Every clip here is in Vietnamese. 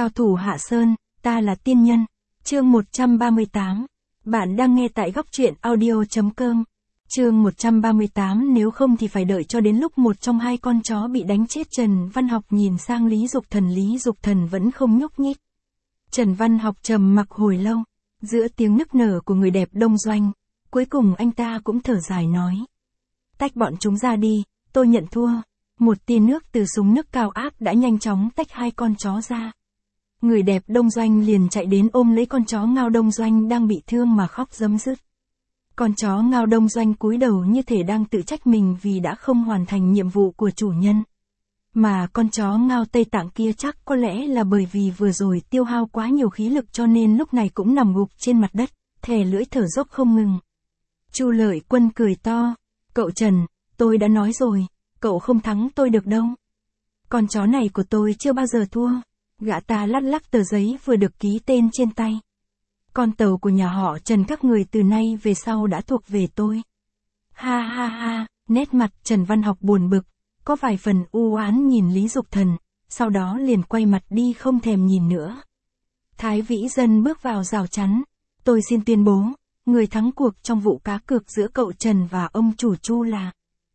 Cao thủ Hạ Sơn, ta là tiên nhân. Chương 138. Bạn đang nghe tại góc truyện audio.com. Chương 138. Nếu không thì phải đợi cho đến lúc một trong hai con chó bị đánh chết. Trần Văn Học nhìn sang Lý Dục Thần. Lý Dục Thần vẫn không nhúc nhích. Trần Văn Học trầm mặc hồi lâu. Giữa tiếng nức nở của người đẹp Đông Doanh, cuối cùng anh ta cũng thở dài nói: tách bọn chúng ra đi, tôi nhận thua. Một tia nước từ súng nước cao áp đã nhanh chóng tách hai con chó ra. Người đẹp Đông Doanh liền chạy đến ôm lấy con chó Ngao Đông Doanh đang bị thương mà khóc rấm rứt. Con chó Ngao Đông Doanh cúi đầu như thể đang tự trách mình vì đã không hoàn thành nhiệm vụ của chủ nhân. Mà con chó Ngao Tây Tạng kia chắc có lẽ là bởi vì vừa rồi tiêu hao quá nhiều khí lực cho nên lúc này cũng nằm gục trên mặt đất, thè lưỡi thở dốc không ngừng. Chu Lợi Quân cười to: cậu Trần, tôi đã nói rồi, cậu không thắng tôi được đâu. Con chó này của tôi chưa bao giờ thua. Gã ta lắc lắc tờ giấy vừa được ký tên trên tay. Con tàu của nhà họ Trần các người từ nay về sau đã thuộc về tôi. Ha ha ha, nét mặt Trần Văn Học buồn bực, có vài phần u oán nhìn Lý Dục Thần, sau đó liền quay mặt đi không thèm nhìn nữa. Thái Vĩ Dân bước vào rào chắn: tôi xin tuyên bố, người thắng cuộc trong vụ cá cược giữa cậu Trần và ông chủ Chu là...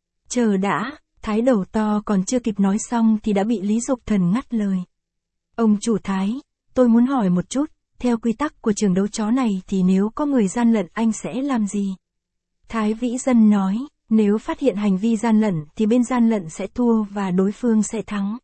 Chờ đã, Thái đầu to còn chưa kịp nói xong thì đã bị Lý Dục Thần ngắt lời. Ông chủ Thái, tôi muốn hỏi một chút, theo quy tắc của trường đấu chó này thì nếu có người gian lận anh sẽ làm gì? Thái Vĩ Dân nói, nếu phát hiện hành vi gian lận thì bên gian lận sẽ thua và đối phương sẽ thắng.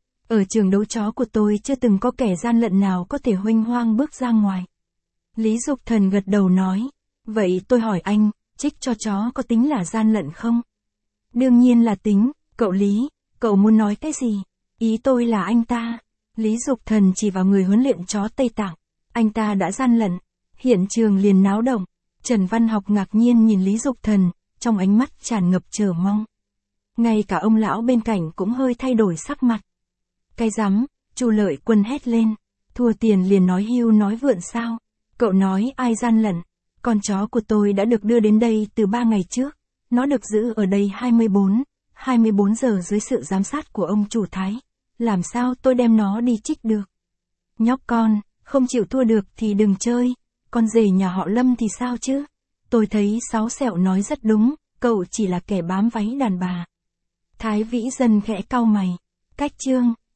Ở trường đấu chó của tôi chưa từng có kẻ gian lận nào có thể huênh hoang bước ra ngoài. Lý Dục Thần gật đầu nói, vậy tôi hỏi anh, trích cho chó có tính là gian lận không? Đương nhiên là tính, cậu Lý, cậu muốn nói cái gì? Ý tôi là anh ta. Lý Dục Thần chỉ vào người huấn luyện chó Tây Tạng. Anh ta đã gian lận. Hiện trường liền náo động. Trần Văn Học ngạc nhiên nhìn Lý Dục Thần, trong ánh mắt tràn ngập chờ mong. Ngay cả ông lão bên cạnh cũng hơi thay đổi sắc mặt. Cái rắm, Chu Lợi Quân hét lên. Thua tiền liền nói hưu nói vượn sao? Cậu nói ai gian lận? Con chó của tôi đã được đưa đến đây từ 3 ngày trước. Nó được giữ ở đây 24 giờ dưới sự giám sát của ông chủ Thái. Làm sao tôi đem nó đi trích được? Nhóc con, không chịu thua được thì đừng chơi. Con rể nhà họ Lâm thì sao chứ? Tôi thấy Sáu Sẹo nói rất đúng, cậu chỉ là kẻ bám váy đàn bà. Thái Vĩ Dân khẽ cau mày. Cách chương